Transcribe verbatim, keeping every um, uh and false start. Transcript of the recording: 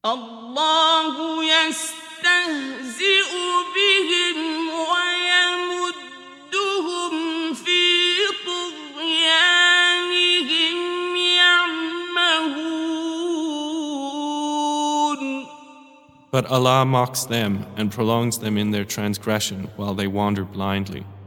الله يستهزئ بهم ويمدهم في طغيانهم يعمهون. But Allah mocks them and prolongs them in their transgression while they wander blindly.